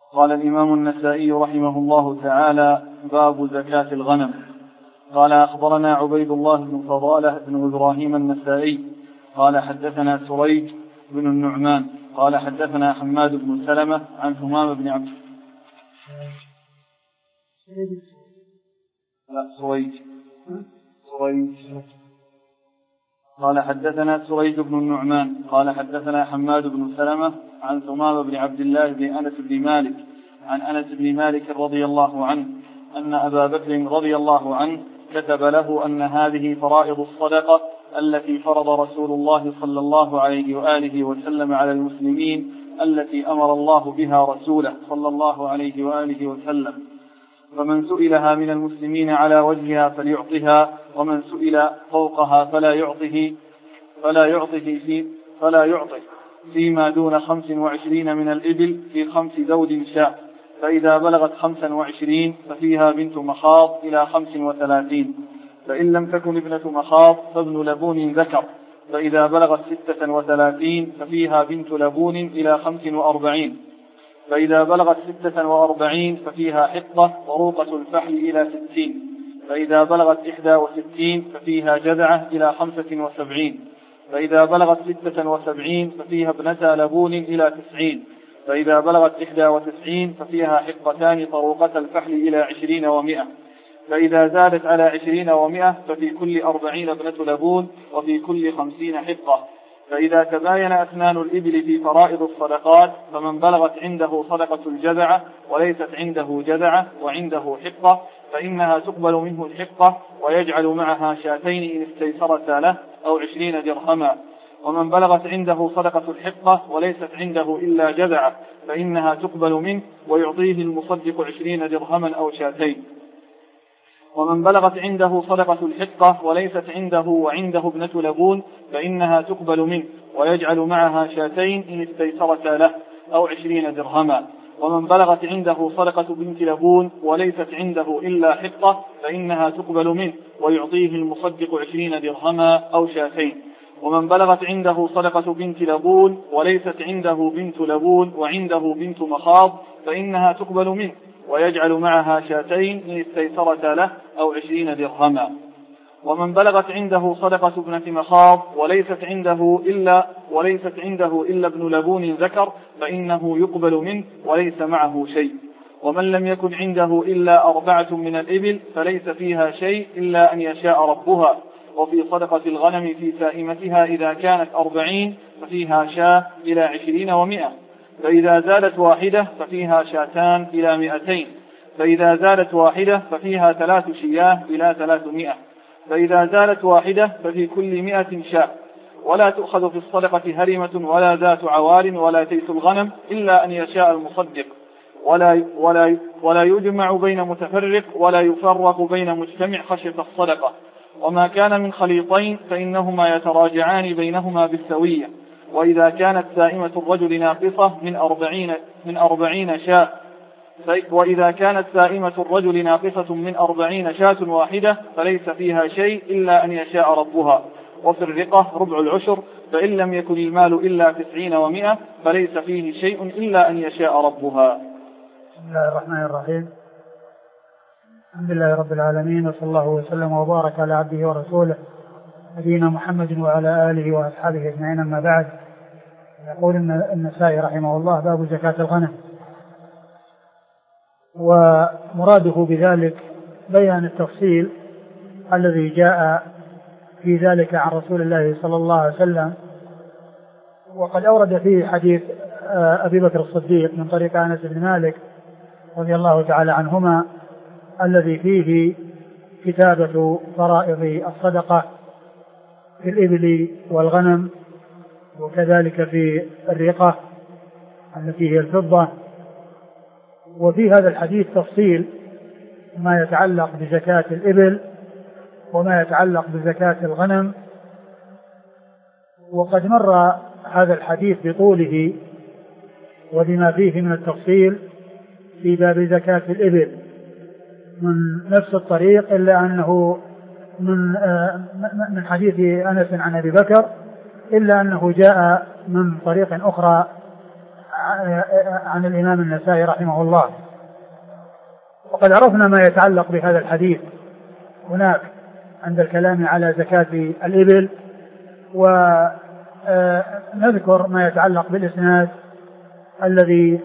قال الإمام النسائي رحمه الله تعالى: باب زكاة الغنم. قال: أخبرنا عبيد الله بن فضالة بن إبراهيم النسائي قال: حدثنا سريج بن النعمان قال: حدثنا حماد بن سلمة عن ثمام بن عبد سريج قال: حدثنا سريج بن النعمان قال: حدثنا حماد بن سلمة عن ثمام بن عبد الله بن أنس بن مالك عن أنس بن مالك رضي الله عنه أن أبا بكر رضي الله عنه كتب له أن هذه فرائض الصدقة التي فرض رسول الله صلى الله عليه وآله وسلم على المسلمين، التي أمر الله بها رسوله صلى الله عليه وآله وسلم، فمن سئلها من المسلمين على وجهها فليعطها، ومن سئل فوقها فلا يعطه فيما دون 25 من الإبل في 5 زود شاة، فإذا بلغت 25 ففيها بنت مخاض إلى 35، فإن لم تكن ابنة مخاض فابن لبون ذكر، فإذا بلغت 36 ففيها بنت لبون إلى 45، فإذا بلغت 46 ففيها حقة وروقة الفحل إلى 60، فإذا بلغت 61 ففيها جذعة إلى 75، فإذا بلغت 76 ففيها ابنتا لبون إلى 90، فإذا بلغت 91 ففيها حقتان طروقة الفحل إلى 20 و100، فإذا زادت على 20 و100 ففي كل 40 ابنة لبون وفي كل 50 حقة. فإذا تباين أثنان الإبل في فرائض الصدقات، فمن بلغت عنده صدقة الجذعة وليست عنده جذعة وعنده حقة فإنها تقبل منه الحقة ويجعل معها شاتين إن استيسرتا له أو 20 درهما. ومن بلغت عنده صدقة الحقة وليست عنده إلا جذعة فإنها تقبل منه ويعطيه المصدق 20 درهما أو شاتين. ومن بلغت عنده صدقة الحقة وليست عنده وعنده ابنة لبون فإنها تقبل منه ويجعل معها شاتين إن استيسرتا له أو 20 درهما. ومن بلغت عنده صدقة بنت لبون وليست عنده إلا حقة فإنها تقبل منه ويعطيه المصدق 20 درهما أو شاتين. ومن بلغت عنده صدقة بنت لبون وليست عنده بنت لبون وعنده بنت مخاض فإنها تقبل منه ويجعل معها شاتين إن استيسرتا له أو 20 درهما. ومن بلغت عنده صدقة ابنة مخاض وليست عنده إلا ابن لبون ذكر فإنه يقبل منه وليس معه شيء. ومن لم يكن عنده إلا 4 من الإبل فليس فيها شيء إلا أن يشاء ربها. وفي صدقة الغنم في سائمتها إذا كانت 40 ففيها شاة إلى 20 و100، فإذا زادت واحدة ففيها شاتان إلى 200، فإذا زادت واحدة ففيها 3 شياه إلى 300، فإذا زادت واحدة ففي كل 100 شاة. ولا تؤخذ في الصدقة هرمة ولا ذات عوار ولا تيس الغنم إلا أن يشاء المصدق، ولا يجمع بين متفرق ولا يفرق بين مجتمع خشية الصدقة. وما كان من خليطين فإنهما يتراجعان بينهما بالسوية. وإذا كانت سائمة الرجل ناقصة من 40 شاة وإذا كانت سائمة الرجل ناقصة من 40 شاة واحدة فليس فيها شيء إلا أن يشاء ربها. وفي الرقة ربع العشر، فإن لم يكن المال إلا 90 و100 فليس فيه شيء إلا أن يشاء ربها. بسم الله الرحمن الرحيم. الحمد لله رب العالمين، وصلى الله وسلم وبارك على عبده ورسوله نبينا محمد وعلى آله وأصحابه أجمعين. أما بعد، يقول النسائي رحمه الله: باب زكاة الغنم. ومراده بذلك بيان التفصيل الذي جاء في ذلك عن رسول الله صلى الله عليه وسلم. وقد أورد فيه حديث أبي بكر الصديق من طريق أنس بن مالك رضي الله تعالى عنهما، الذي فيه كتابة فرائض الصدقة في الإبل والغنم، وكذلك في الرقة التي هي الفضة. وفي هذا الحديث تفصيل ما يتعلق بزكاة الإبل وما يتعلق بزكاة الغنم. وقد مر هذا الحديث بطوله وبما فيه من التفصيل في باب زكاة الإبل من نفس الطريق، إلا أنه من حديث أنس عن أبي بكر، إلا أنه جاء من طريق أخرى عن الإمام النسائي رحمه الله. وقد عرفنا ما يتعلق بهذا الحديث هناك عند الكلام على زكاة الإبل، ونذكر ما يتعلق بالإسناد الذي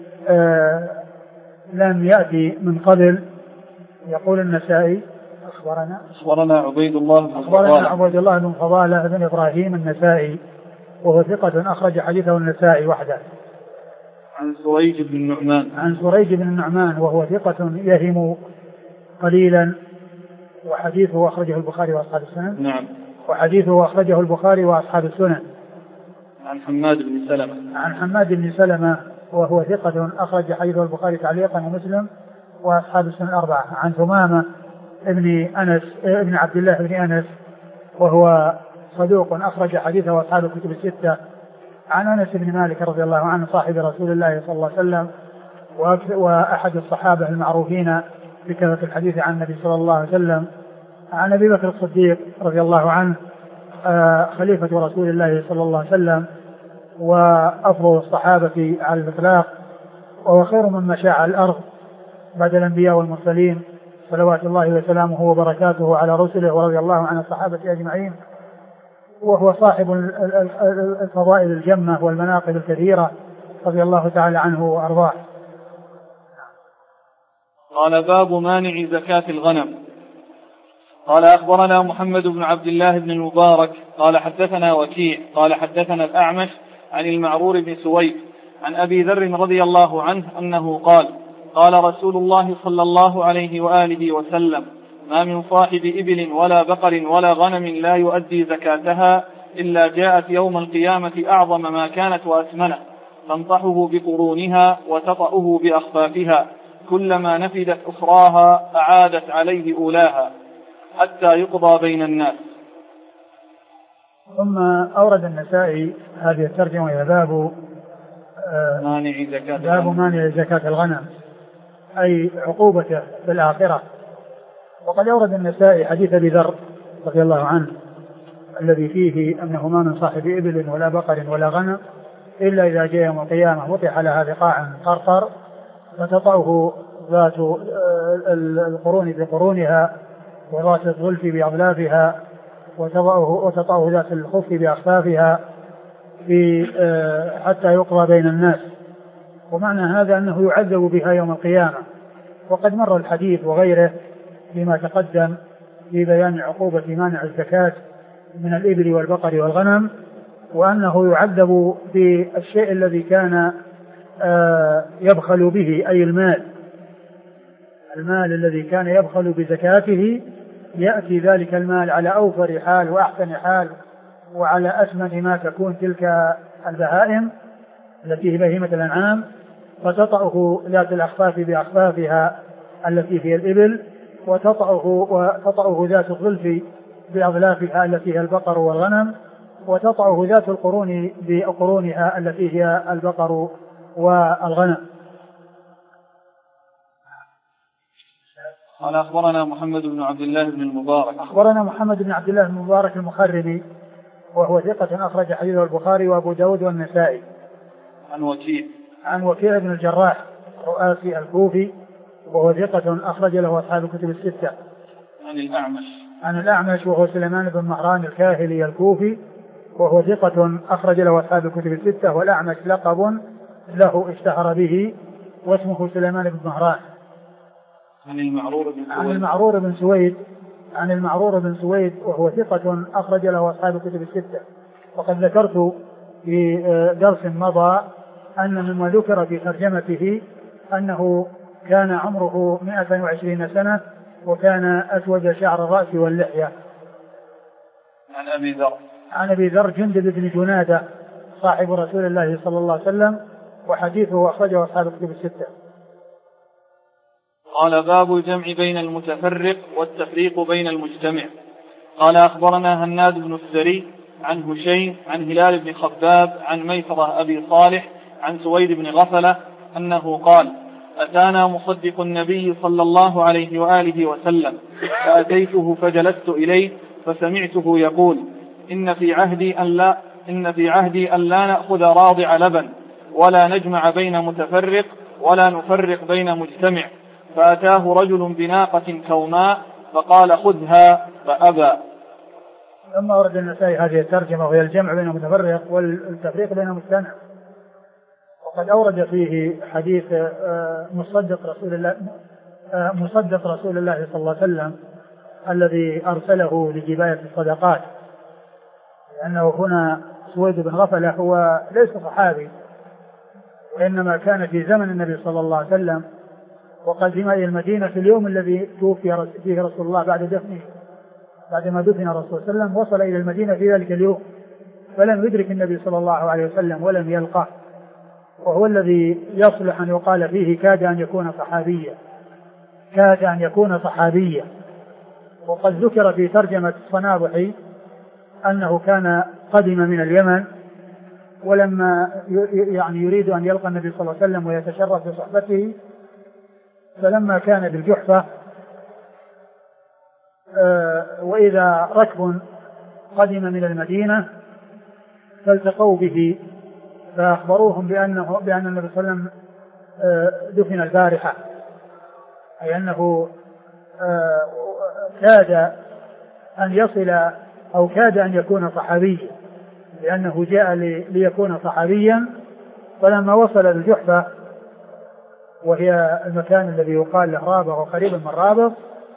لم يأتي من قبل. يقول النسائي أخبرنا عبيد الله بن فضالة بن إبراهيم النسائي وهو ثقة أخرج حديثه النسائي وحده. عن سريج بن النعمان وهو ثقة يهم قليلا وحديثه أخرجه البخاري وأصحاب السنن. نعم. وحديثه أخرجه البخاري وأصحاب السنن. عن حماد بن سلمة وهو ثقة أخرج حديثه البخاري تعليقا ومسلم وأصحاب السنن الأربعة. عن ثمامة ابن عبد الله بن أنس وهو صدوق أخرج حديثه أصحاب الكتب الستة. عن أنس بن مالك رضي الله عنه صاحب رسول الله صلى الله عليه وسلم وأحد الصحابة المعروفين بكثرة الحديث عن النبي صلى الله عليه وسلم. عن أبي بكر الصديق رضي الله عنه خليفة رسول الله صلى الله عليه وسلم وأفضل الصحابة على الإطلاق وهو خير من مشى على الأرض بعد الأنبياء والمرسلين صلوات الله وسلامه وبركاته على رسله ورضي الله عن الصحابة أجمعين. وهو صاحب الفضائل الجمة والمناقب الكثيرة رضي الله تعالى عنه وأرضاه. قال باب مانع زكاة الغنم. قال أخبرنا محمد بن عبد الله بن المبارك قال حدثنا وكيع قال حدثنا الأعمش عن المعرور بن سويد عن أبي ذر رضي الله عنه أنه قال قال رسول الله صلى الله عليه وآله وسلم ما من صاحب إبل ولا بقر ولا غنم لا يؤدي زكاتها إلا جاءت يوم القيامة أعظم ما كانت وأثمنه تنطحه بقرونها وتطأه بأخفافها كلما نفدت أخراها أعادت عليه أولاها حتى يقضى بين الناس. ثم أورد النسائي هذه الترجمة وهي باب مانع زكاة الغنم أي عقوبته في الآخرة. وقد أورد النسائي حديث أبي ذر رضي الله عنه الذي فيه أنه ما من صاحب إبل ولا بقر ولا غنم إلا إذا جاء يوم القيامة وطح لها بقاع قرقر فتطأه ذات القرون بقرونها وذات الظلف بأظلافها وتطأه ذات الخف بأخفافها حتى يقضى بين الناس. ومعنى هذا أنه يعذب بها يوم القيامة. وقد مر الحديث وغيره بما تقدم في بيان عقوبة مانع الزكاة من الإبل والبقر والغنم وأنه يعذب بالشيء الذي كان يبخل به أي المال الذي كان يبخل بزكاته يأتي ذلك المال على أوفر حال وأحسن حال وعلى أثمن ما تكون تلك البهائم التي هي بهيمة الأنعام فتطأه ذات الأخفاف بأخفافها التي هي الإبل وتطأه ذات الظلف بأظلافها التي هي البقر والغنم وتطأه ذات القرون بقرونها التي هي البقر والغنم. قال أخبرنا محمد بن عبد الله بن المبارك المخرمي وهو ثقة أخرج حديثه البخاري وأبو داود والنسائي. عن وكيع بن الجراح رؤاسي الكوفي وهو ثقة أخرج له أصحاب الكتب الستة. عن الأعمش وهو سليمان بن مهران الكاهلي الكوفي وهو ثقة أخرج له أصحاب الكتب الستة. والأعمش لقب له اشتهر به واسمه سليمان بن مهران. عن المعرور بن سويد وهو ثقة أخرج له أصحاب الكتب الستة. وقد ذكرت في درس مضى أن مما ذكر في ترجمته أنه كان عمره 120 سنة وكان أسود شعر الرأس واللحية. عن أبي ذر جندب بن جنادة صاحب رسول الله صلى الله عليه وسلم وحديثه أخرجه أصحاب الكتب الستة. قال باب الجمع بين المتفرق والتفريق بين المجتمع. قال أخبرنا هناد بن السري عن هشيم عن هلال بن خباب عن ميسرة أبي صالح عن سويد بن غفلة أنه قال أتانا مصدق النبي صلى الله عليه وآله وسلم فأتيته فجلست إليه فسمعته يقول إن في عهدي أن لا نأخذ راضع لبن ولا نجمع بين متفرق ولا نفرق بين مجتمع. فأتاه رجل بناقة كوماء فقال خذها فأبى. لما ورد النسائي هذه الترجمة وهي الجمع بين متفرق والتفريق بين مجتمع، وقد أورد فيه حديث مصدق رسول الله صلى الله عليه وسلم الذي أرسله لجباية الصدقات، لأنه هنا سويد بن غفلة هو ليس صحابي، وإنما كان في زمن النبي صلى الله عليه وسلم وقدم إلى المدينة في اليوم الذي توفي فيه رسول الله بعد دفنه، بعدما دفن الرسول صلى الله عليه وسلم وصل إلى المدينة في ذلك اليوم، فلم يدرك النبي صلى الله عليه وسلم ولم يلقاه، وهو الذي يصلح أن يقال فيه كاد أن يكون صحابيا. وقد ذكر في ترجمة الصنابحي أنه كان قدم من اليمن، ولما يعني يريد أن يلقى النبي صلى الله عليه وسلم ويتشرف بصحبته، فلما كان بالجحفة وإذا ركب قدم من المدينة فالتقوا به فأخبروهم بأن النبي صلى الله عليه وسلم دفن البارحة، أي أنه كاد أن يصل أو كاد أن يكون صحابيا، لأنه جاء ليكون صحابيا. فلما وصل الجحفة وهي المكان الذي يقال له رابغ وقريبا من رابغ،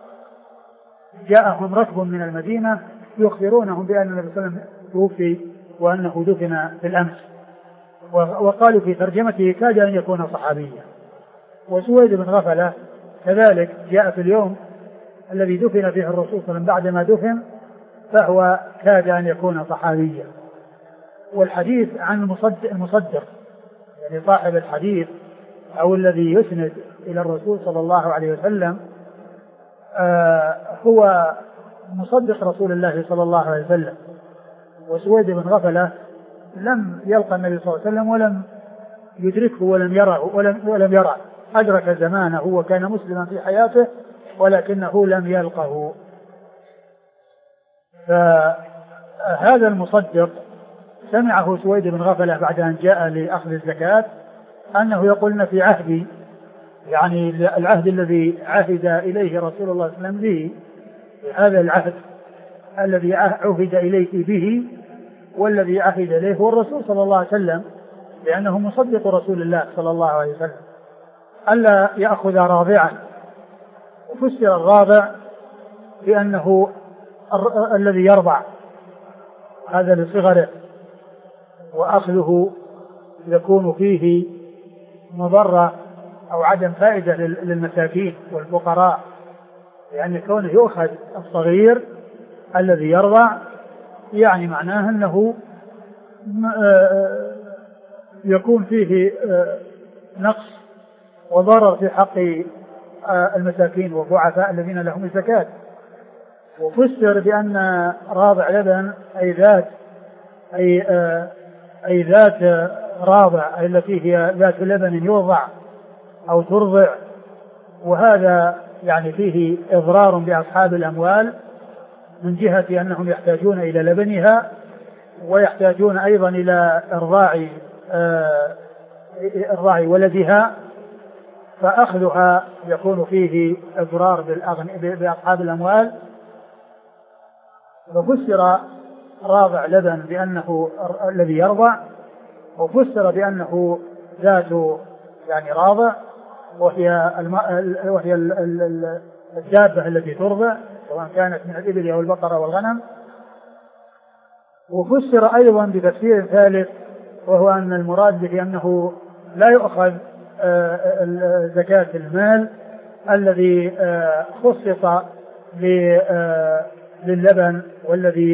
جاءهم ركب من المدينة يخبرونهم بأن النبي صلى الله عليه وسلم توفي وأنه دفن في الأمس، وقالوا في ترجمته كاد أن يكون صحابيا. وسويد بن غفلة كذلك جاء في اليوم الذي دفن فيه الرسول صلى الله عليه وسلم بعدما دفن، فهو كاد أن يكون صحابيا. والحديث عن المصدق يعني صاحب الحديث أو الذي يسند إلى الرسول صلى الله عليه وسلم هو مصدق رسول الله صلى الله عليه وسلم. وسويد بن غفلة لم يلقى النبي صلى الله عليه وسلم ولم يدركه ولم يرى، أدرك زمانه وكان مسلما في حياته ولكنه لم يلقه. فهذا المصدق سمعه سويد بن غفلة بعد أن جاء لأخذ الزكاة أنه يقولن في عهدي، يعني العهد الذي عهد إليه رسول الله صلى الله عليه وسلم به، هذا العهد الذي عهد إليه به والذي عهد إليه هو الرسول صلى الله عليه وسلم، لأنه مصدق رسول الله صلى الله عليه وسلم، ألا يأخذ راضعا. وفسر الراضع بأنه الذي يرضع، هذا لصغره، وأخذه يكون فيه مضرة أو عدم فائدة للمساكين والفقراء، يعني كونه يؤخذ الصغير الذي يرضع يعني معناه أنه يكون فيه نقص وضرر في حق المساكين والضعفاء الذين لهم الزكاة. وفسر بأن راضع لبن أي ذات راضع، أي التي هي ذات لبن يوضع أو ترضع، وهذا يعني فيه إضرار بأصحاب الأموال من جهة أنهم يحتاجون إلى لبنها ويحتاجون أيضا إلى إرضاع ولدها، فأخذها يكون فيه إضرار بأصحاب الأموال. ففسر راضع لبن بأنه الذي يرضع، وفسر بأنه ذات يعني راضع وهي الدابة التي ترضع سواء كانت من الإبل أو البقرة والغنم. وفسر أيضا بتفسير ثالث وهو أن المراد به أنه لا يؤخذ زكاة المال الذي خصص للبن والذي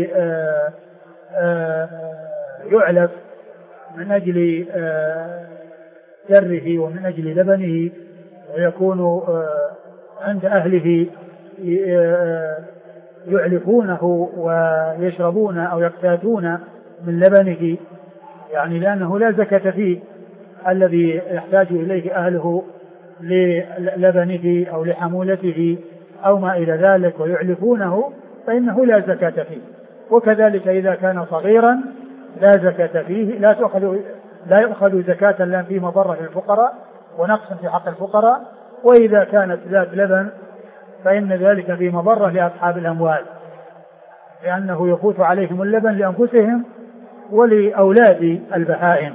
يعلف من أجل سره ومن أجل لبنه، ويكون عند أهله يعلفونه ويشربون أو يقتاتون من لبنه، يعني لأنه لا زكاة فيه الذي يحتاج إليه أهله للبنه أو لحمولته أو ما إلى ذلك ويعلفونه فإنه لا زكاة فيه. وكذلك إذا كان صغيرا لا زكاة فيه، لا تؤخذ لا يؤخذ زكاة لأن في مضرة للفقراء ونقص في حق الفقراء، وإذا كانت ذات لبن فإن ذلك في مضرة لأصحاب الأموال، لأنه يفوت عليهم اللبن لأنفسهم ولأولاد البهائم.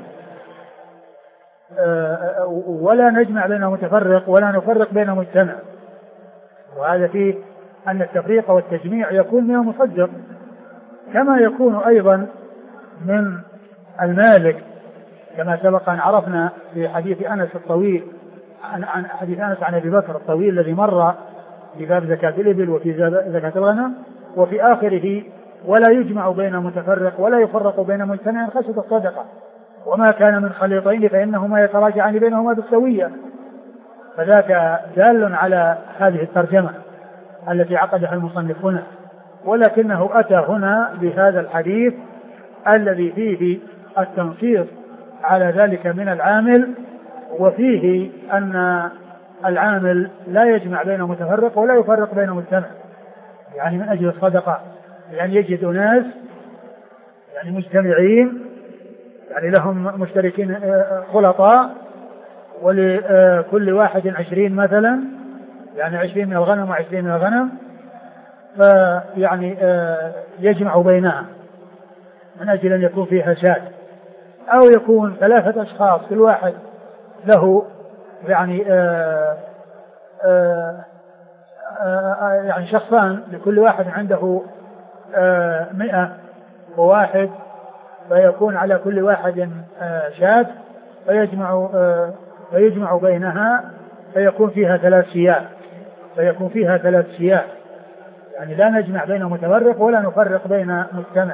ولا نجمع بين متفرق ولا نفرق بين مجتمع، وهذا فيه أن التفريق والتجميع يكون من المصدق، كما يكون أيضا من المالك، كما سبق أن عرفنا في حديث أنس الطويل عن حديث أنس عن أبي بكر الطويل الذي مر في باب زكاة الإبل وفي زكاة الغنم، وفي آخره ولا يجمع بين متفرق ولا يفرق بين مجتمع خشية الصدقة، وما كان من خليطين فإنهما يتراجعان بينهما بالسوية. فذاك دال على هذه الترجمة التي عقدها المصنف هنا، ولكنه أتى هنا بهذا الحديث الذي فيه التنصيص على ذلك من العامل، وفيه أن العامل لا يجمع بين متفرق ولا يفرق بين مجتمع، يعني من أجل الصدقة، يعني يجد ناس يعني مجتمعين، يعني لهم مشتركين خلطاء، ولكل واحد 20 مثلا، يعني 20 من الغنم و20 من الغنم، فيعني يجمع بينها من أجل أن يكون فيها شاة، أو يكون 3 أشخاص كل واحد له يعني يعني شخصان لكل واحد عنده 101، فيكون على كل واحد شاة، فيجمع بينها فيكون فيها 3 شياه، يعني لا نجمع بين متفرق ولا نفرق بين مجتمع.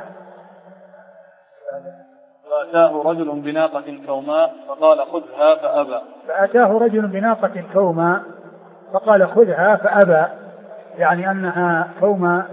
فأتاه رجل بناقة كوماء فقال خذها فأبى، يعني أنها كوماء،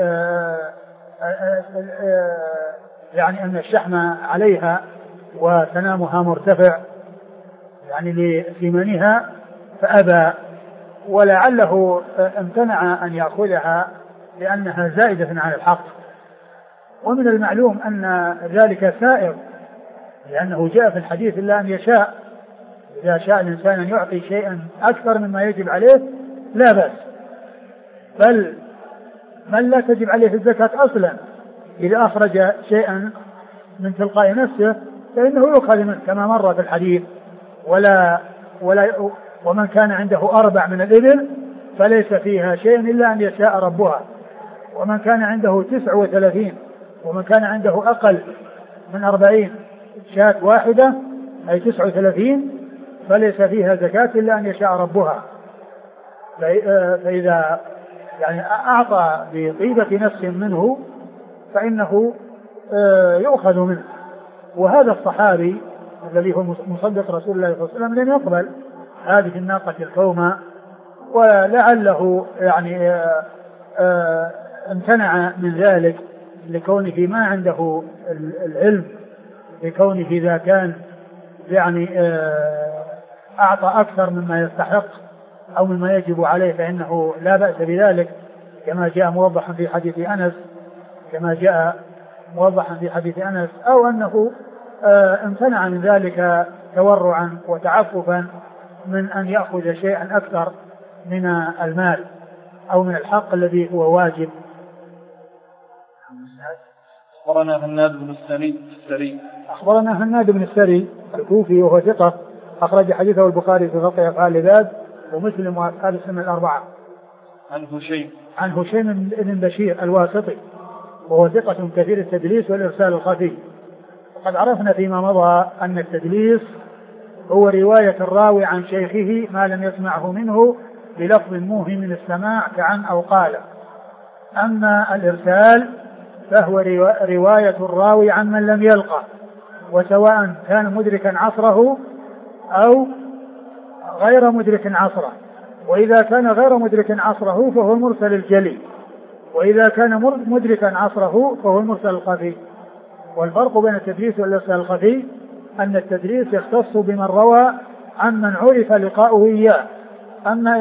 يعني أن الشحم عليها وسنامها مرتفع يعني لثمنها فأبى، ولعله امتنع أن يأخذها لأنها زائدة عن الحق. ومن المعلوم أن ذلك سائر، لأنه جاء في الحديث إلا أن يشاء، إذا شاء الإنسان أن يعطي شيئا أكثر مما يجب عليه لا بأس، بل من لا تجب عليه الزكاة أصلا إذا أخرج شيئا من تلقاء نفسه فإنه يؤخذ منه كما مر في الحديث. ومن كان عنده 4 من الإبل فليس فيها شيء إلا أن يشاء ربها، ومن كان عنده 39 ومن كان عنده أقل من 40 شاة واحدة أي 39 فليس فيها زكاة إلا أن يشاء ربها. فإذا يعني أعطى بطيبة نفس منه فإنه يؤخذ منه. وهذا الصحابي الذي هو مصدق رسول الله صلى الله عليه وسلم لم يقبل هذه الناقة الكومة، ولعله يعني امتنع من ذلك لكونه ما عنده العلم، لكونه إذا كان يعني أعطى أكثر مما يستحق أو مما يجب عليه فإنه لا بأس بذلك، كما جاء موضحا في حديث أنس، أو أنه امتنع من ذلك تورعا وتعففا من أن يأخذ شيئا أكثر من المال أو من الحق الذي هو واجب. أخبرنا هناد بن السري الكوفي وهو ثقة، أخرج حديثه البخاري في خلق أفعال العباد ومسلم وأصحاب السنة الأربعة. عن هشيم بن بشير الواسطي وهو ثقة كثير التدليس والإرسال الخفي. وقد عرفنا فيما مضى أن التدليس هو رواية الراوي عن شيخه ما لم يسمعه منه بلفظ موهم من السماع كعن أو قال. أما الإرسال فهو رواية الراوي عن من لم يلقى، وسواء كان مدركا عصره أو غير مدرك عصره، وإذا كان غير مدرك عصره فهو المرسل الجلي، وإذا كان مدركا عصره فهو المرسل الخفي. والفرق بين التدليس والإرسال الخفي أن التدليس يختص بمن روى عن من عرف لقاؤه إياه، أما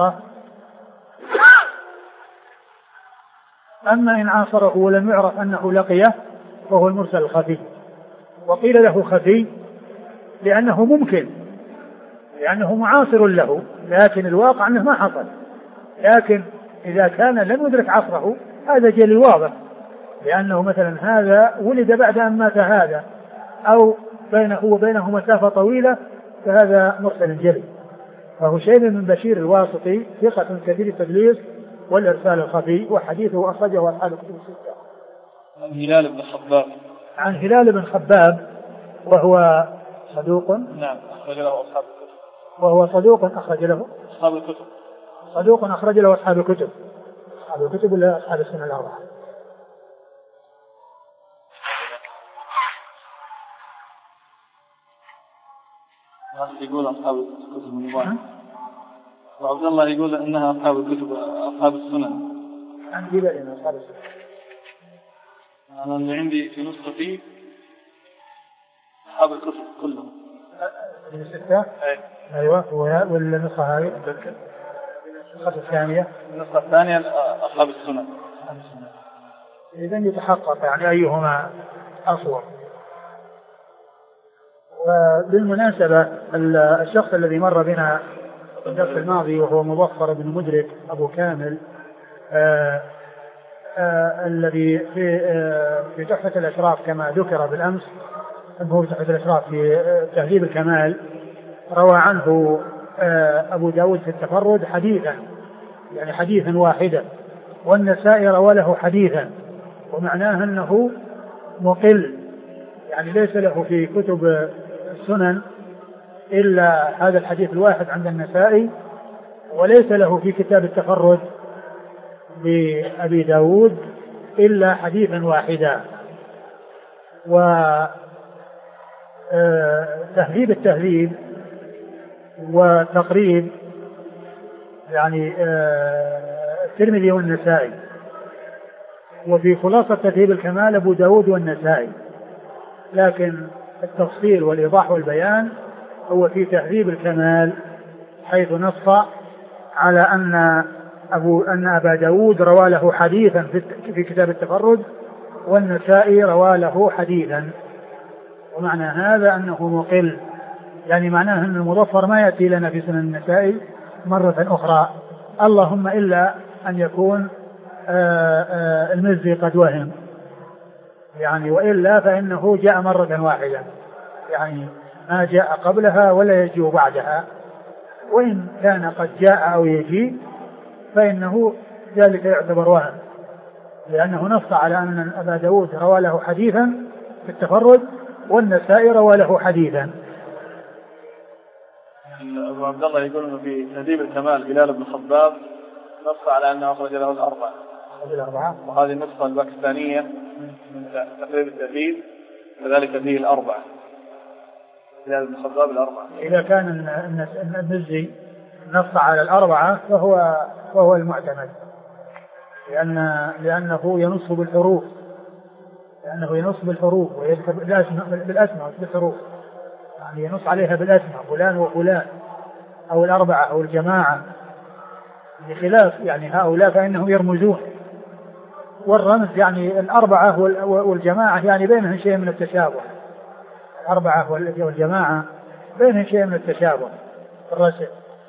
إن عاصره ولم يعرف أنه لقيه فهو المرسل الخفي. وقيل له خفي لأنه ممكن، لأنه معاصر له، لكن الواقع أنه ما حصل. لكن إذا كان لم يدرك عصره هذا جلي واضح، لأنه مثلا هذا ولد بعد أن مات هذا، أو بينه وبينه مسافة طويلة، فهذا مرسل جلي. فهو شيء من بشير الواسطي ثقة كثير التدليس والإرسال الخفي، وحديثه أخرجه أصحاب الكتب الستة. عن هلال بن خباب. عن هلال بن خباب وهو صدوق. نعم أخرج له أصحاب الكتب. وهو صدوق أخرج له أصحاب الكتب. صدوق أخرج له أصحاب الكتب. أصحاب الكتب ولا أصحاب السنة الأربعة؟ يقول أصحاب الكتب من بعض. وعبد الله يقول إنها أصحاب الكتب أصحاب السنن. عندي بين أصحاب السنن. أنا اللي عندي في نسختي أصحاب الكتب كلهم. الستة؟ أيوة. والنسخة هذه؟ النسخة الثانية؟ النسخة الثانية أصحاب السنن. إذن يتحقق يعني أيهما أصور. وبالمناسبة الشخص الذي مر بنا في الدرس الماضي وهو مظفر بن مدرك أبو كامل الذي في تحفة الأشراف كما ذكر بالأمس، أنه في تحفة الأشراف في تهذيب الكمال روى عنه أبو داود في التفرد حديثا، يعني حديثا واحدا، والنسائي روى له حديثا، ومعناه أنه مقل، يعني ليس له في كتب السنن إلا هذا الحديث الواحد عند النسائي، وليس له في كتاب التفرد بأبي داود إلا حديثا واحدا. وتهذيب التهذيب وتقريب يعني الترمذي والنسائي، وفي خلاصة تهذيب الكمال أبو داود والنسائي، لكن التفصيل والإيضاح والبيان هو في تهذيب الكمال، حيث نص على أن أبا داود روى له حديثا في كتاب التفرد، والنسائي روى له حديثا. ومعنى هذا أنه مقل، يعني معناه أن المظفر ما يأتي لنا في سنن النسائي مرة أخرى، اللهم إلا أن يكون المزي قد وهم، يعني وإلا فإنه جاء مرة واحدة، يعني ما جاء قبلها ولا يجيء بعدها، وإن كان قد جاء أو يجيء فإنه ذلك يعتبر وهم، لأنه نص على أن أبا داود روى له حديثا في التفرد، والنسائي روى له حديثا. أبو عبد الله يقول إنه في تهذيب الكمال هلال بن خباب نص على أنه أخرج له الأربعة، وهذه النسخة الباكستانية من تقريب التهذيب كذلك فيه الأربعة، هلال بن خباب الأربعة. إذا كان المزي نص على الأربعة فهو المعتمد، لأنه ينص بالحروف، ويذكر بالأسماء بالحروف، يعني ينص عليها بالأسماء فلان وفلان أو الأربعة أو الجماعة، بخلاف يعني هؤلاء فإنهم يرمزون، والرمز يعني الأربعة والجماعة يعني بينهم شيء من التشابه، الأربعة والجماعة بينهم شيء من التشابه في الرسم.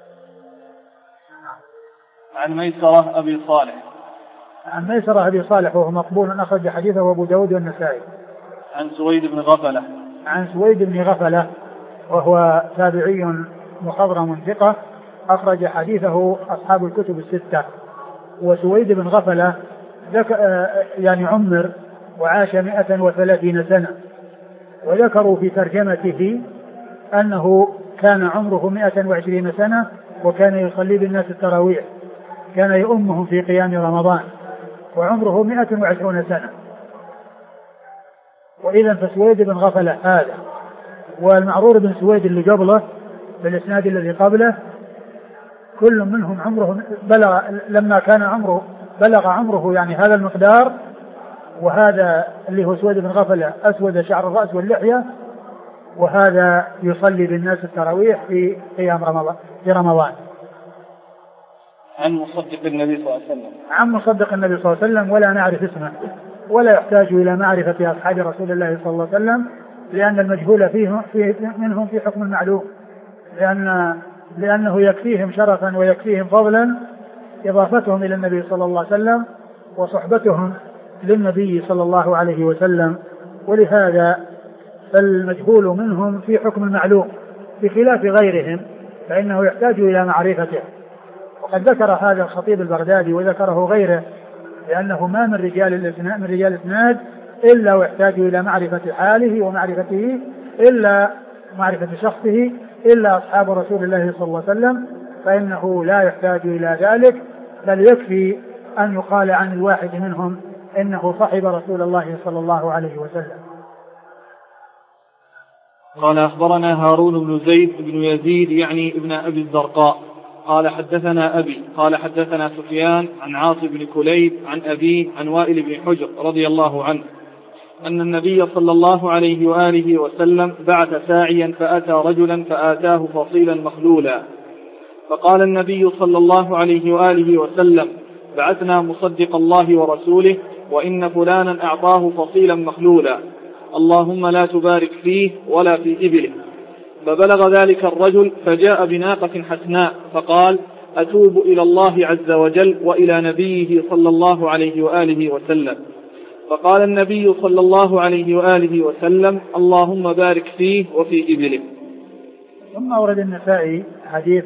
عن ميسرة أبي صالح. عن ميسرة أبي صالح وهو مقبول أخرج حديثه أبو داود والنسائي. عن سويد بن غفلة. عن سويد بن غفلة وهو تابعي مخضرم ثقة أخرج حديثه أصحاب الكتب الستة. وسويد بن غفلة يعني عمر وعاش 130 سنة، وذكروا في ترجمته أنه كان عمره 120 سنة، وكان يصلي بالناس التراويح، كان يؤمهم في قيام رمضان، وعمره 120 سنة. وإذا فسويد بن غفلة هذا، والمعرور بن سويد اللي قبله بالإسناد الذي قبله، كل منهم عمره لما كان بلغ عمره يعني هذا المقدار، وهذا اللي هو سويد بن غفلة أسود شعر الرأس واللحية، وهذا يصلي بالناس التراويح في قيام رمضان. عن مصدق النبي صلى الله عليه وسلم. عن مصدق النبي صلى الله عليه وسلم، ولا نعرف اسمه، ولا يحتاج إلى معرفة أصحاب رسول الله صلى الله عليه وسلم، لأن المجهول منهم في حكم المعلوم، لأنه يكفيهم شرفا ويكفيهم فضلا إضافتهم إلى النبي صلى الله عليه وسلم وصحبتهم للنبي صلى الله عليه وسلم. ولهذا فالمجهول منهم في حكم المعلوم بخلاف غيرهم فإنه يحتاج إلى معرفته. وقد ذكر هذا الخطيب البغدادي وذكره غيره لأنه ما من رجال الإسناد إلا ويحتاج إلى معرفة حاله ومعرفته إلا معرفة شخصه إلا أصحاب رسول الله صلى الله عليه وسلم، فإنه لا يحتاج إلى ذلك، بل يكفي أن يقال عن الواحد منهم إنه صحب رسول الله صلى الله عليه وسلم. قال أخبرنا هارون بن زيد بن يزيد يعني ابن أبي الزرقاء قال حدثنا أبي قال حدثنا سفيان عن عاصم بن كليب عن أبيه عن وائل بن حجر رضي الله عنه أن النبي صلى الله عليه وآله وسلم بعث ساعيا فأتى رجلا فآتاه فصيلا مخلولا، فقال النبي صلى الله عليه وآله وسلم: بعثنا مصدق الله ورسوله وإن فلانا أعطاه فصيلا مخلولا، اللهم لا تبارك فيه ولا في إبله. فبلغ ذلك الرجل فجاء بناقة حسناء فقال: أتوب إلى الله عز وجل وإلى نبيه صلى الله عليه وآله وسلم. فقال النبي صلى الله عليه وآله وسلم: اللهم بارك فيه وفي إبله. ثم أورد النسائي حديث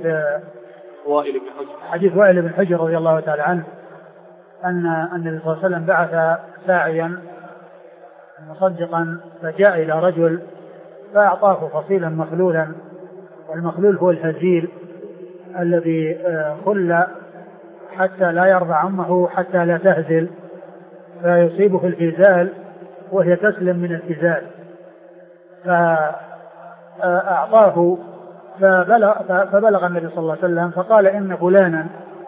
وائل بن حجر رضي الله تعالى عنه أن النبي صلى الله عليه وسلم بعث ساعيا مصدقا فجاء إلى رجل فأعطاه فصيلا مخلولا، والمخلول هو الهزيل الذي خل حتى لا يرضع أمه حتى لا تهزل فيصيبه الهزال وهي تسلم من الهزال، فأعطاه فبلغ النبي صلى الله عليه وسلم فقال: إن فلانا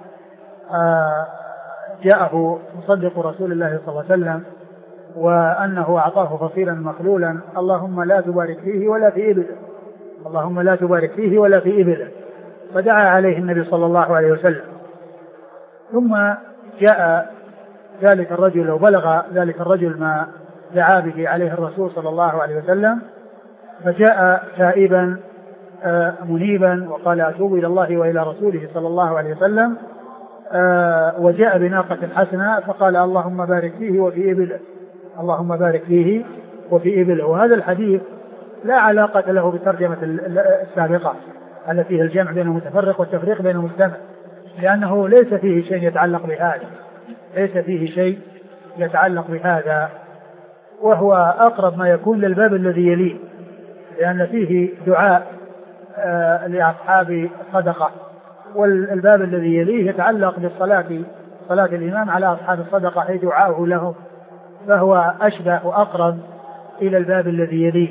جاءه مصدق رسول الله صلى الله عليه وسلم وأنه أعطاه فصيلا مخلولا، اللهم لا تبارك فيه ولا في إبله، اللهم لا تبارك فيه ولا في إبله. فدعا عليه النبي صلى الله عليه وسلم. ثم جاء ذلك الرجل وبلغ ذلك الرجل ما دعا به عليه الرسول صلى الله عليه وسلم، فجاء تائبا منيبا وقال: أتوب إلى الله وإلى رسوله صلى الله عليه وسلم، وجاء بناقة حسنة فقال: اللهم بارك فيه وفي إبله، اللهم بارك فيه وفي إبله. وهذا الحديث لا علاقة له بالترجمة السابقة التي هي الجمع بين المتفرق والتفريق بين المجتمع، لأنه ليس فيه شيء يتعلق بهذا، ليس فيه شيء يتعلق بهذا، وهو أقرب ما يكون للباب الذي يليه، لأن فيه دعاء لأصحاب الصدقة، والباب الذي يليه يتعلق بالصلاة، صلاة الإمام على أصحاب الصدقة أي دعاؤه لهم، فهو أشبه وأقرب إلى الباب الذي يليه.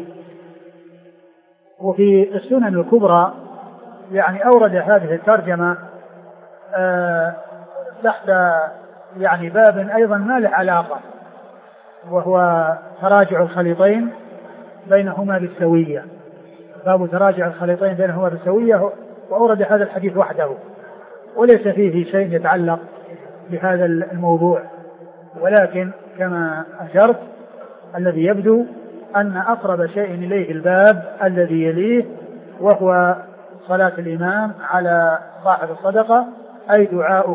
وفي السنن الكبرى يعني أورد هذه الترجمة تحت يعني باب أيضا ما له علاقة، وهو تراجع الخليطين بينهما بالسوية، باب تراجع الخليطين بينهما بالسوية، وأورد هذا الحديث وحده وليس فيه شيء يتعلق بهذا الموضوع، ولكن كما أشرت الذي يبدو أن أقرب شيء إليه الباب الذي يليه، وهو صلاة الإمام على صاحب الصدقة أي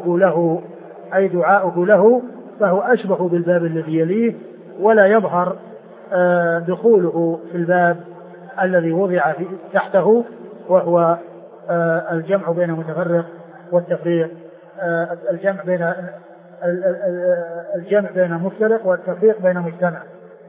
دعاؤه له، فهو أشبه بالباب الذي يليه، ولا يظهر دخوله في الباب الذي وضع تحته، وهو الجمع بين متفرق والتفريق، الجمع بين مفترق والتفريق بين مجتمع.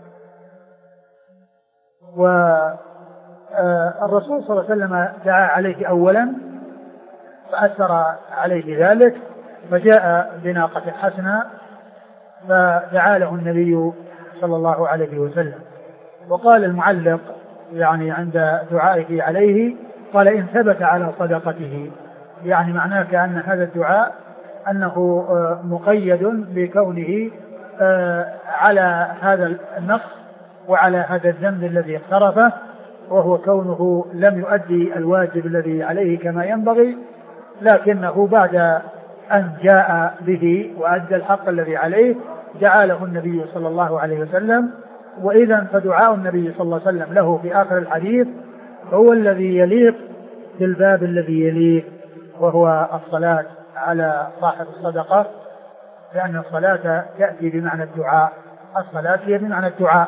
والرسول صلى الله عليه وسلم دعا عليه أولا فأثر عليه ذلك، فجاء بناقة حسنة فدعا له النبي صلى الله عليه وسلم. وقال المعلق يعني عند دعائه عليه قال: إن ثبت على صدقته، يعني معناه كأن هذا الدعاء أنه مقيد بكونه على هذا النقص وعلى هذا الذنب الذي اقترفه، وهو كونه لم يؤدي الواجب الذي عليه كما ينبغي، لكنه بعد أن جاء به وأدى الحق الذي عليه دعا له النبي صلى الله عليه وسلم وإذا فدعاء النبي صلى الله عليه وسلم له في آخر الحديث هو الذي يليق بالباب الذي يليه، وهو الصلاة على صاحب الصدقة، لأن الصلاة تأتي بمعنى الدعاء، الصلاة هي بمعنى الدعاء.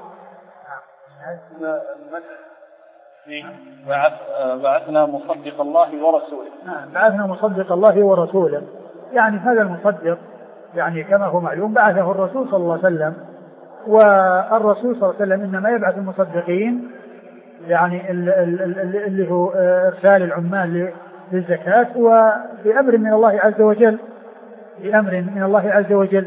بعثنا مصدق الله ورسوله. بعثنا مصدق الله ورسوله، يعني هذا المصدق يعني كما هو معلوم بعثه الرسول صلى الله عليه وسلم، والرسول صلى الله عليه وسلم إنما يبعث المصدقين يعني اللي هو إرسال العمال للزكاة وبأمر من الله عز وجل، بأمر من الله عز وجل.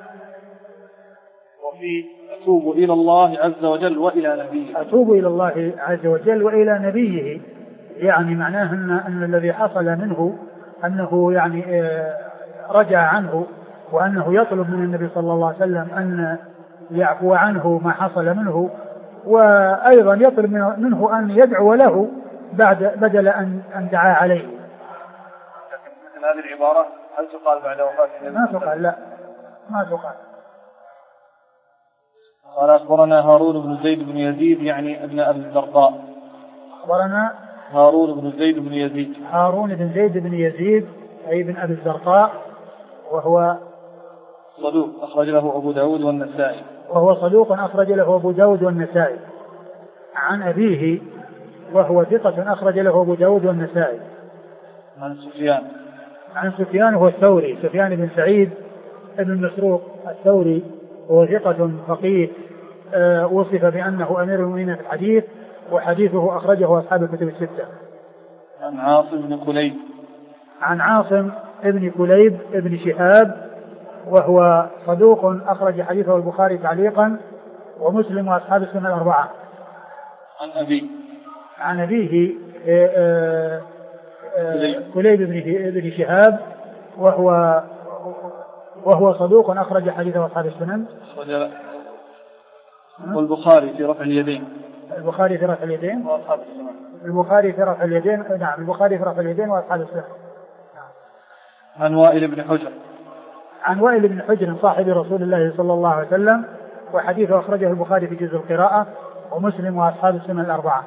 وفي أتوب إلى الله عز وجل وإلى نبيه، أتوب إلى الله عز وجل وإلى نبيه، يعني معناه أن الذي حصل منه أنه يعني رجع عنه، وأنه يطلب من النبي صلى الله عليه وسلم أن يعفو عنه ما حصل منه، وأيضا يطلب منه أن يدعو له بدل أن دعا عليه. مثل هذه العبارة هل تقال بعد وفاة النبي؟ ما تقال، لا ما تقال. قال أخبرنا هارون بن زيد بن يزيد يعني ابن أبي الدرداء. أخبرنا هارون بن زيد بن يزيد. هارون بن زيد بن يزيد أي بن أبي الدرداء، وهو صدوق أخرج له أبو داود والنسائي. وهو صدوق أخرج له أبو داود والنسائي. عن أبيه وهو ثقة أخرج له أبو داود والنسائي. عن سفيان. عن سفيان هو الثوري، سفيان بن سعيد بن مسروق الثوري، وهو ثقة فقيه وصف بأنه أمير المؤمنين في الحديث، وحديثه أخرجه أصحاب الكتب الستة. عن عاصم بن كليب. عن عاصم بن كليب بن شهاب، وهو صدوق أخرج حديثه البخاري تعليقا ومسلم وأصحاب السنة الأربعة. عن أبيه كليب بن شهاب، وهو صدوق أخرج حديثه أصحاب السنن. والبخاري في رفع اليدين. البخاري في رفع اليدين وأصحاب السنن. البخاري في رفع اليدين، نعم البخاري في رفع اليدين وأصحاب السنن. عن وائل بن حجر. عن وائل بن حجر صاحب رسول الله صلى الله عليه وسلم، وحديثه أخرجه البخاري في جزء القراءة ومسلم وأصحاب السنن الأربعة.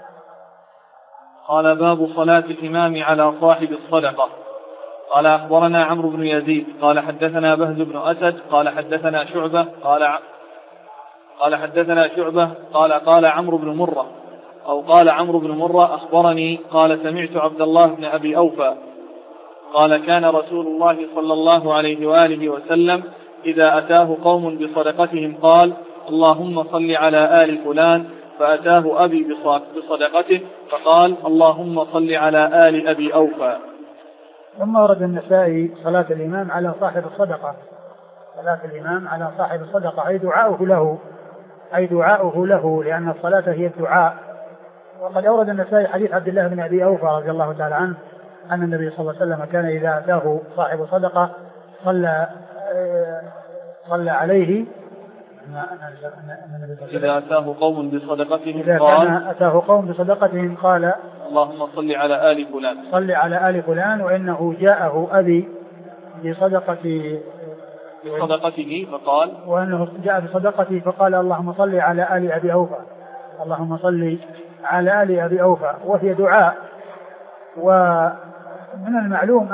قال باب صلاة الإمام على صاحب الصدقة. قال أخبرنا عمرو بن يزيد قال حدثنا بهز بن أسد قال حدثنا شعبة قال حدثنا شعبة قال عمرو بن مرة أو قال عمرو بن مرة أخبرني قال سمعت عبد الله بن أبي أوفى قال كان رسول الله صلى الله عليه وآله وسلم إذا أتاه قوم بصدقتهم قال اللهم صل على آل فلان، فأتاه أبي بصدقته فقال اللهم صل على آل أبي أوفى. ثم ورد النسائي صلاة الإمام على صاحب الصدقة. صلاة الإمام على صاحب الصدقة أي دعاؤه له، لأن الصلاة هي الدعاء. وقد أورد النسائي حديث عبد الله بن أبي أوفى رضي الله تعالى عنه أن النبي صلى الله عليه وسلم كان إذا أتاه صاحب صدقة صلى عليه. إذا أتاه قوم بصدقتهم قال اللهم صل على آل فلان وإنه جاءه أبي بصدقته فقال وأنه جاء بصدقته فقال اللهم صل على آل أبي أوفى، اللهم صل على آل أبي أوفى، وهي دعاء. ومن المعلوم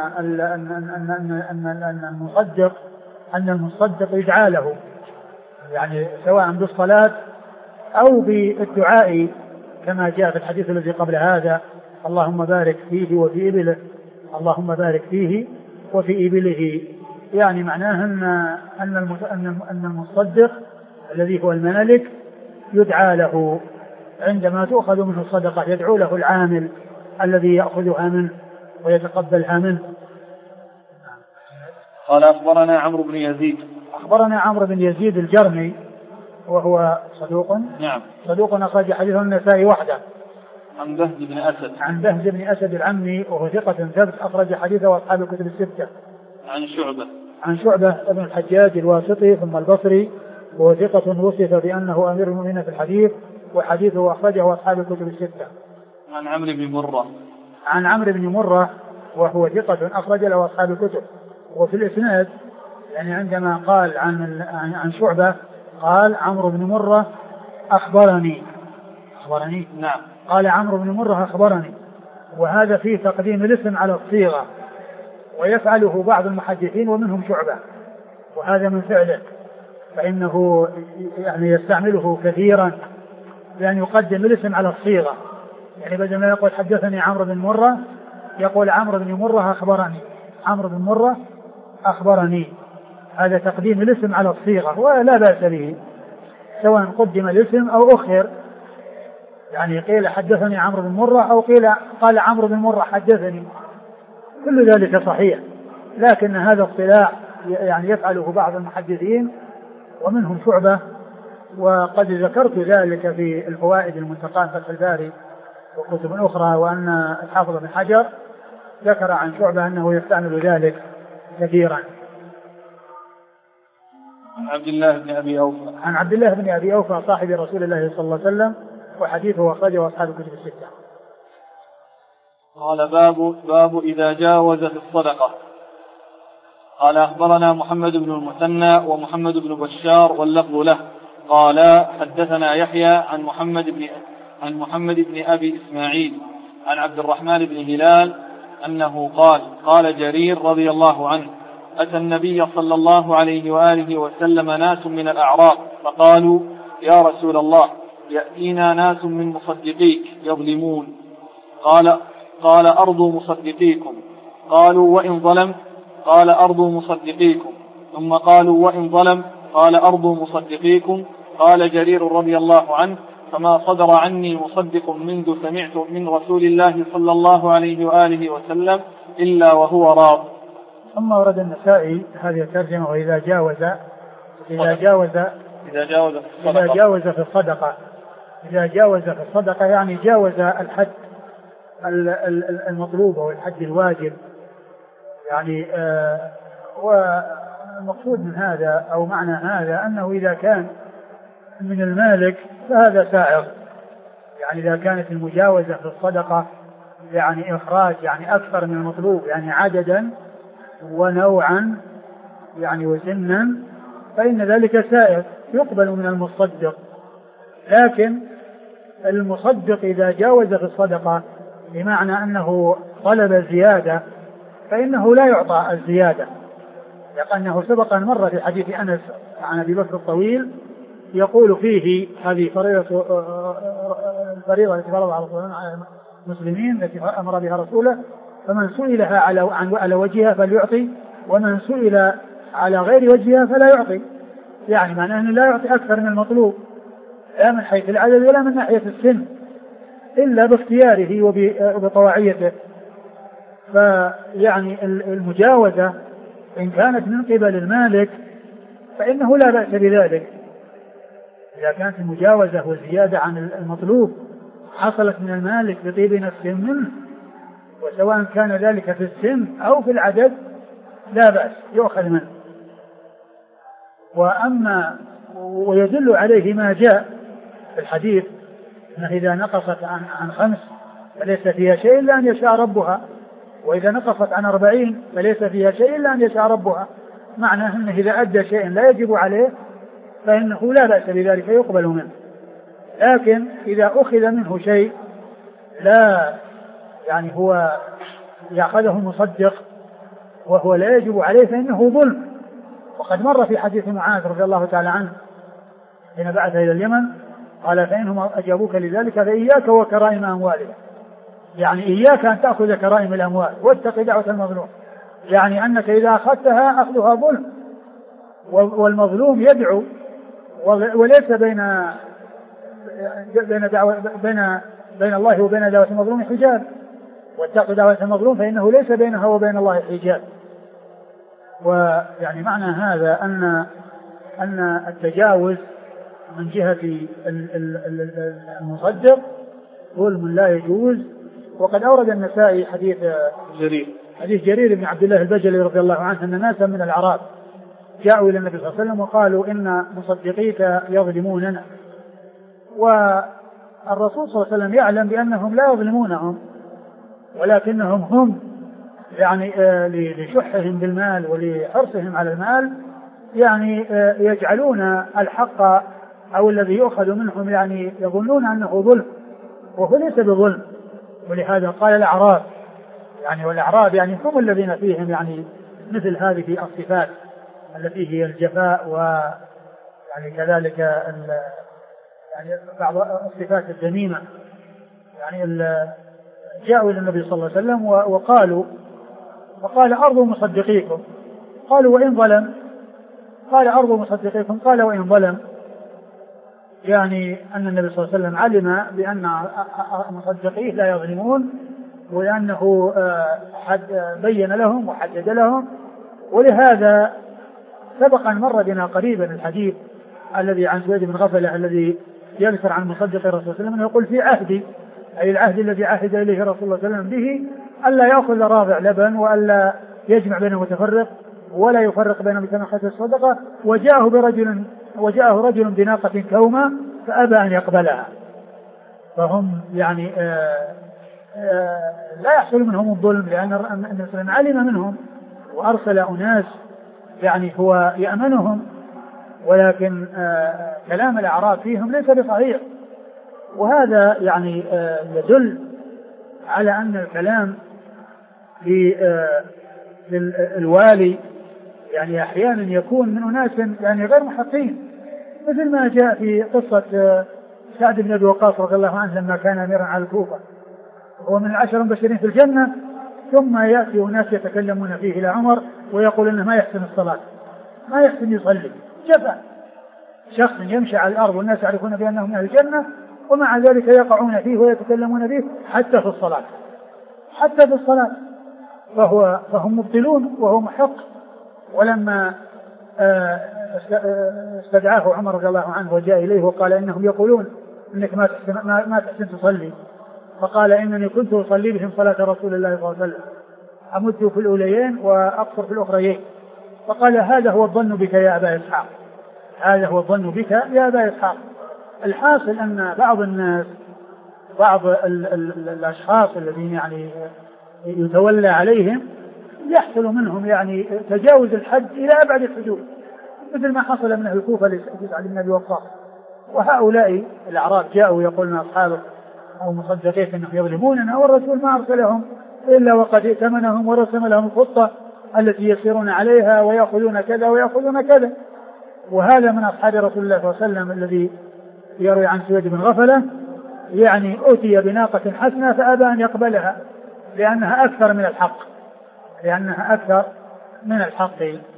أن المصدق يدعى له، يعني سواء بالصلاة أو بالدعاء كما جاء في الحديث الذي قبل هذا اللهم بارك فيه وفي إبله، اللهم بارك فيه وفي إبله، يعني معناه أن المصدق الذي هو المالك يدعى له عندما تؤخذ منه الصدقة، يدعو له العامل الذي يأخذها منه ويتقبلها منه. قال أخبرنا عمرو بن يزيد. أخبرنا عمرو بن يزيد الجرمي وهو صدوق. نعم. صدوق أخرج حديثه النسائي وحده. عن بهز بن أسد. عن بهز بن أسد العمي وهو ثقة ثبت أخرج حديثه أصحاب الكتب الستة. عن شعبة. عن شعبة ابن الحجاج الواسطي ثم البصري، وهو ثقة وصف بأنه أمير المؤمنين في الحديث، وحديثه أخرجه أصحاب الكتب الستة. عن عمرو بن مرة. عن عمرو بن مرة وهو ثقة أخرج له أصحاب الكتب. وفي الإسناد يعني عندما قال عن شعبة قال عمرو بن مرة أخبرني. نعم. قال عمرو بن مرة أخبرني، وهذا فيه تقديم الاسم على الصيغة، ويفعله بعض المحدثين ومنهم شعبة، وهذا من فعله، فإنه يعني يستعمله كثيرا بأن يقدم الاسم على الصيغة، يعني بدل ما يقول حدثني عمرو بن مرة يقول عمرو بن مرة أخبرني، عمرو بن مرة أخبرني. هذا تقديم الاسم على الصيغة ولا بأس به، سواء قدم الاسم أو أخر، يعني قيل حدثني عمرو بن مرة أو قال عمرو بن مرة حدثني، كل ذلك صحيح، لكن هذا اصطلاح يعني يفعله بعض المحدثين ومنهم شعبة، وقد ذكرت ذلك في الفوائد المنتقاة في فتح الباري وكتب أخرى، وأن الحافظ بن حجر ذكر عن شعبة أنه يستعمل ذلك كثيرا. عن عبد الله بن أبي أوفى، عن عبد الله بن أبي أوفى صاحب رسول الله صلى الله عليه وسلم، وحديثه أخرجه أصحاب الكتب الستة. قال باب إذا جاوز في الصدقة. قال أخبرنا محمد بن المثنى ومحمد بن بشار واللفظ له قال حدثنا يحيى عن محمد بن أبي إسماعيل عن عبد الرحمن بن هلال أنه قال جرير رضي الله عنه أتى النبي صلى الله عليه وآله وسلم ناس من الأعراب فقالوا يا رسول الله يأتينا ناس من مصدقيك يظلمون، قال أرضوا مصدقيكم، قالوا وإن ظلم، قال أرضوا مصدقيكم، ثم قالوا وإن ظلم، قال أرضوا مصدقيكم. قال جرير رضي الله عنه فما صدر عني مصدق منذ سمعت من رسول الله صلى الله عليه وآله وسلم إلا وهو راض. ثم ورد النسائي هذه الترجمة وإذا جاوز في الصدقة. إذا جاوز في الصدقة يعني جاوز الحد المطلوب أو الحد الواجب، يعني والمقصود من هذا أو معنى هذا أنه إذا كان من المالك فهذا سائغ، يعني إذا كانت المجاوزة في الصدقة يعني إخراج يعني أكثر من المطلوب، يعني عددا ونوعا يعني وسنا، فإن ذلك سائغ يقبل من المصدق. لكن المصدق إذا جاوز في الصدقة بمعنى أنه طلب زيادة فإنه لا يعطى الزيادة، لأنه سبق أن مر في حديث أنس عن أبي بكر الطويل يقول فيه هذه الفريضة التي فرضها على المسلمين التي أمر بها رسوله، فمن سئلها على وجهها فليعطي، ومن سئل على غير وجهها فلا يعطي، يعني معناه أنه لا يعطي أكثر من المطلوب لا من حيث العدد ولا من ناحية السن إلا باختياره وبطواعيته. فيعني المجاوزة إن كانت من قبل المالك فإنه لا بأس بذلك، إذا كانت المجاوزة والزيادة عن المطلوب حصلت من المالك بطيب نفس منه، وسواء كان ذلك في السن أو في العدد لا بأس يؤخذ منه. ويدل عليه ما جاء في الحديث أنه إذا نقصت عن 5 فليس فيها شيء إلا أن يشاء ربها، وإذا نقصت عن 40 فليس فيها شيء إلا أن يشاء ربها، معناه أنه إذا أدى شيء لا يجب عليه فإنه لا بأس بذلك يقبل منه. لكن إذا أخذ منه شيء لا يعني هو يأخذه المصدق وهو لا يجب عليه فإنه ظلم. وقد مر في حديث معاذ رضي الله تعالى عنه حين بعث إلى اليمن قال فإنهم أجابوك لذلك فإياك وكرائم أموالهم، يعني إياك أن تأخذ كرائم الأموال واتق دعوة المظلوم، يعني أنك إذا أخذتها أخذها ظلم، والمظلوم يدعو وليس بين الله وبين دعوة المظلوم حجاب، واتق دعوة المظلوم فإنه ليس بينها وبين الله حجاب. ويعني معنى هذا أن التجاوز من جهة المصدق ظلم لا يجوز. وقد أورد النسائي حديث جرير بن عبد الله البجلي رضي الله عنه أن ناسا من الأعراب جاءوا إلى النبي صلى الله عليه وسلم وقالوا إن مصدقيك يظلموننا، والرسول صلى الله عليه وسلم يعلم بأنهم لا يظلمونهم، ولكنهم هم يعني لشحهم بالمال ولحرصهم على المال يعني يجعلون الحق أو الذي يؤخذ منهم يعني يظنون أنه ظلم وهو ليس بظلم. ولهذا قال الأعراب يعني، والأعراب يعني هم الذين فيهم يعني مثل هذه الصفات التي هي الجفاء ويعني كذلك يعني بعض الصفات الذميمة. يعني جاءوا إلى النبي صلى الله عليه وسلم وقال أرض مصدقيكم، قالوا وإن ظلم، قال أرض مصدقيكم، قال وإن ظلم، يعني أن النبي صلى الله عليه وسلم علم بأن مصدقيه لا يظلمون، ولأنه بين لهم وحدد لهم. ولهذا سبق أن مر بنا قريبا الحديث الذي عن سويد بن غفلة الذي يذكر عن مصدق الرسول صلى الله عليه وسلم يقول في عهدي، أي العهد الذي عهد إليه رسول الله صلى الله عليه وسلم به ألا يأخذ راضع لبن وألا يجمع بينه متفرق ولا يفرق بين متناقض الصدقة. وجاءه رجل بناقة كومة فأبى أن يقبلها. فهم يعني لا يحصل منهم الظلم، لأن النبي صلى الله عليه وسلم علم منهم وأرسل أناس يعني هو يأمنهم، ولكن كلام الأعراب فيهم ليس بصحيح. وهذا يعني يدل على أن الكلام للوالي يعني أحيانا يكون من أناس يعني غير محقين، مثل ما جاء في قصة سعد بن أبي وقاص رضي الله عنه لما كان أميرا على الكوفة، هو من العشر المبشرين في الجنة، ثم يأتي أناس يتكلمون فيه إلى عمر ويقول إنه ما يحسن الصلاة، ما يحسن يصلي، جفا شخص يمشي على الأرض والناس يعرفون بأنه من أهل الجنة، ومع ذلك يقعون فيه ويتكلمون به حتى في الصلاة، حتى في الصلاة، فهم مبطلون وهو محق. ولما استدعاه عمر رضي الله عنه وجاء إليه وقال إنهم يقولون إنك ما تحسن تصلي، فقال إنني كنت أصلي بهم صلاة رسول الله صلى الله عليه وسلم، أمد في الأوليين وأقصر في الأخريين. فقال هذا هو الظن بك يا أبا إسحاق، هذا هو الظن بك يا أبا إسحاق. الحاصل أن بعض الناس، بعض الأشخاص الذين يعني يتولى عليهم يحصل منهم يعني تجاوز الحد إلى أبعد الحدود، مثل ما حصل من الكوفة لسعد بن أبي وقاص. وهؤلاء الأعراب جاءوا يقولون أصحابه أو مصدقين أنهم يظلموننا، والرسول ما أرسلهم إلا وقد ائتمنهم ورسم لهم الخطة التي يسيرون عليها ويأخذون كذا ويأخذون كذا. وهذا من أصحاب رسول الله صلى الله عليه وسلم الذي يروي عن سويد بن غفلة يعني أتي بناقة حسنة فأبى أن يقبلها لأنها أكثر من الحق، لأنها أكثر من الحق.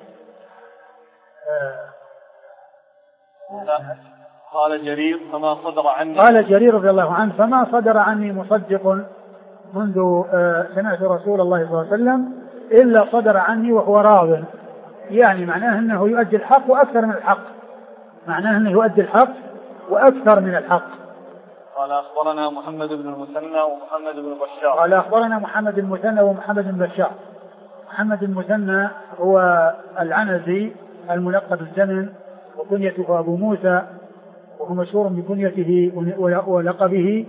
قال جرير فما صدر عني، قال جرير رضي الله عنه فما صدر عني مصدق منذ سمعت رسول الله صلى الله عليه وسلم إلا صدر عني وهو راض، يعني معناه أنه يؤدي الحق وأكثر من الحق، معناه أنه يؤدي الحق وأكثر من الحق. قال أخبرنا محمد بن المثنى ومحمد بن بشار. قال أخبرنا محمد بن المثنى ومحمد بن بشار. محمد بن المثنى هو العنزي الملقب بالزمن وكنيته أبو موسى، وهو مشهور بكنيته ولقبه،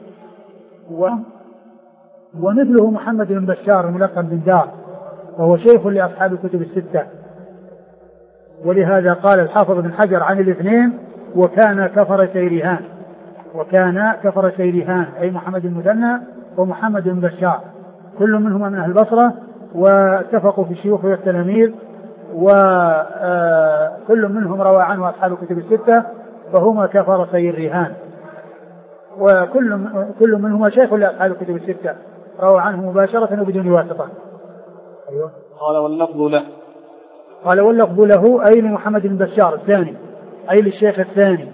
ومثله محمد بن بشار الملقب بن دار، وهو شيخ لأصحاب الكتب الستة. ولهذا قال الحافظ بن حجر عن الاثنين وكان كفر شيرهان، وكان كفر شيرهان أي محمد المثنى ومحمد بن بشار، كل منهما من أهل البصرة واتفقوا في الشيوخ والتلاميذ، وكل منهم روى عنه أصحاب الكتب الستة، فهما كفر شيرهان، وكل منهما شيخ لأصحاب الكتب الستة روى عنه مباشرة وبدون واسطة. أيوه. قال واللفظ له، قال واللفظ له أي لمحمد بن بشار الثاني، أي للشيخ الثاني.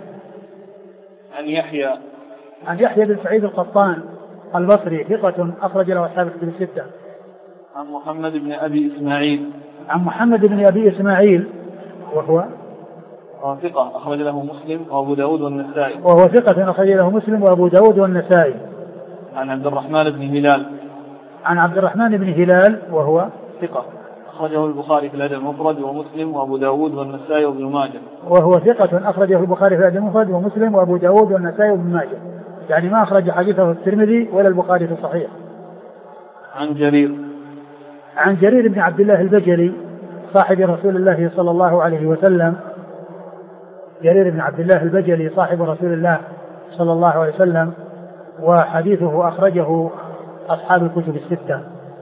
عن يحيى بن سعيد القطان البصري ثقة أخرج له أصحاب الكتب الستة. عن محمد بن أبي إسماعيل، عن محمد بن أبي إسماعيل وهو ثقة أخرج له مسلم وأبو داود والنسائي، وهو ثقة أخرج له مسلم وأبو داود والنسائي. عن عبد الرحمن بن هلال، عن عبد الرحمن بن هلال وهو ثقة أخرجه البخاري في الأدب المفرد ومسلم وأبو داود والنسائي وابن ماجه، وهو ثقة أخرجه البخاري في الأدب المفرد ومسلم وأبو داود والنسائي وابن ماجه، يعني ما أخرج حديثه الترمذي ولا البخاري في الصحيح. عن جرير، عن جرير بن عبد الله البجلي صاحب رسول الله صلى الله عليه وسلم جرير بن عبد الله البجلي صاحب رسول الله صلى الله عليه وسلم، وحديثه أخرجه أصحاب الكتب الستة.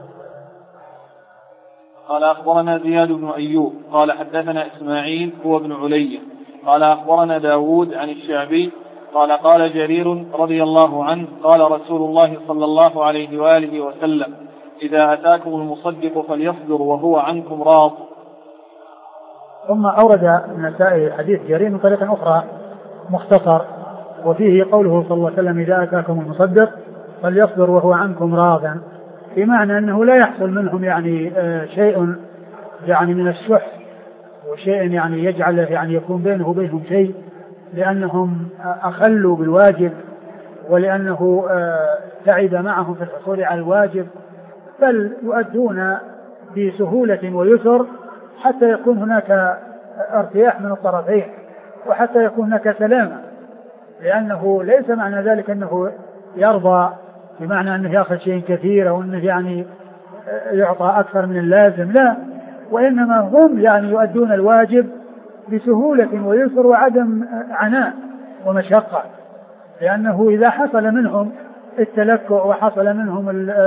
قال أخبرنا زياد بن أيوب قال حدثنا إسماعيل هو ابن علي قال أخبرنا داود عن الشعبي قال قال جرير رضي الله عنه قال رسول الله صلى الله عليه وآله وسلم إذا أتاكم المصدق فليصبر وهو عنكم راض. ثم أورد النسائي حديث جرير من طريقة أخرى مختصر، وفيه قوله صلى الله عليه وسلم إذا أتاكم المصدق فليصبر وهو عنكم راض، بمعنى أنه لا يحصل منهم يعني شيء يعني من الشح وشيء يعني يجعله يعني يكون بينه وبينهم شيء، لأنهم أخلوا بالواجب ولأنه تعب معهم في الحصول على الواجب، بل يؤدون بسهولة ويسر حتى يكون هناك ارتياح من الطرفين وحتى يكون هناك سلامة، لأنه ليس معنى ذلك أنه يرضى بمعنى أنه يأخذ شيء كثير أو أنه يعني يعطى أكثر من اللازم، لا، وإنما هم يعني يؤدون الواجب بسهولة ويسر وعدم عناء ومشقة، لأنه إذا حصل منهم التلكؤ وحصل منهم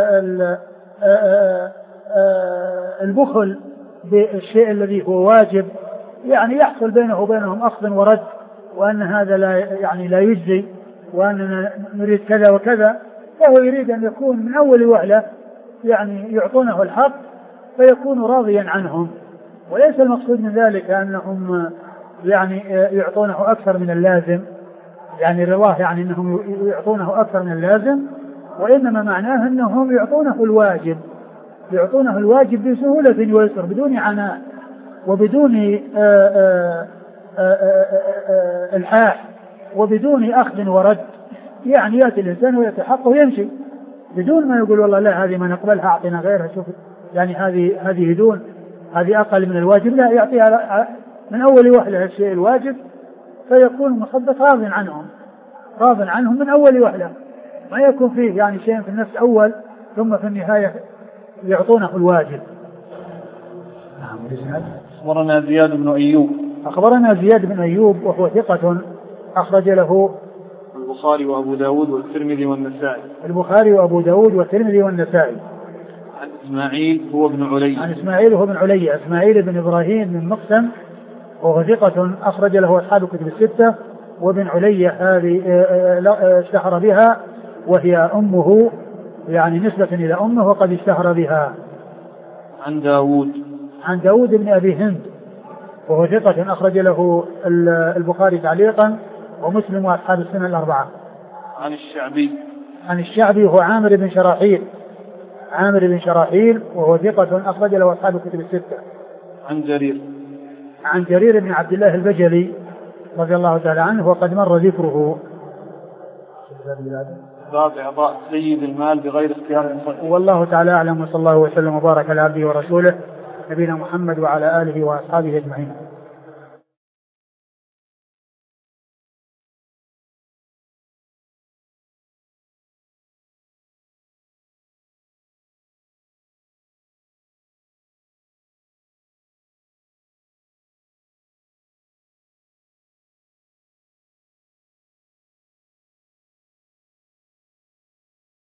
البخل بالشيء الذي هو واجب يعني يحصل بينه وبينهم أخذ ورد، وأن هذا لا يجزي، وأننا نريد كذا وكذا، فهو يريد أن يكون من أول وهلة يعني يعطونه الحق فيكون راضيا عنهم، وليس المقصود من ذلك أنهم يعني يعطونه أكثر من اللازم، يعني رضاه يعني أنهم يعطونه أكثر من اللازم، وإنما معناه أنهم يعطونه الواجب بسهولة ويسر بدون عناء وبدون الحاح وبدون أخذ ورد، يعني يأتي الإنسان ويتحقق ويمشي بدون ما يقول والله لا هذه ما نقبلها أعطينا غيرها، شوف يعني هذه دون، هذه أقل من الواجب، لا، يعطيها من أول وهلة الشيء الواجب فيكون المصدق راض عنهم من أول وهلة، ما يكون فيه يعني شيء في النفس أول ثم في النهاية يعطونه الواجب. أخبرنا زياد بن أيوب أخبرنا زياد بن أيوب وهو ثقة أخرج له البخاري وأبو داود والترمذي والنسائي. البخاري وأبو داود والترمذي والنسائي. عن إسماعيل هو ابن علي. عن إسماعيل هو ابن علي، إسماعيل بن إبراهيم بن مقسم وهو ثقة أخرج له أصحاب الكتب الستة. وابن علي هذه اشتهر بها وهي أمه، يعني نسبة إلى أمه وقد اشتهر بها. عن داود بن أبي هند وهو ثقة أخرج له البخاري تعليقا ومسلم وأصحاب السنة الأربعة. عن الشعبي هو عامر بن شراحيل وهو ثقة أخرج له أصحاب الكتب الستة. عن جرير بن عبد الله البجلي رضي الله تعالى عنه وقد مر ذكره. باب إعطاء سيد المال بغير اختيار. والله تعالى أعلم، وصلى الله وسلم وبارك على عبده ورسوله نبينا محمد وعلى آله وأصحابه أجمعين.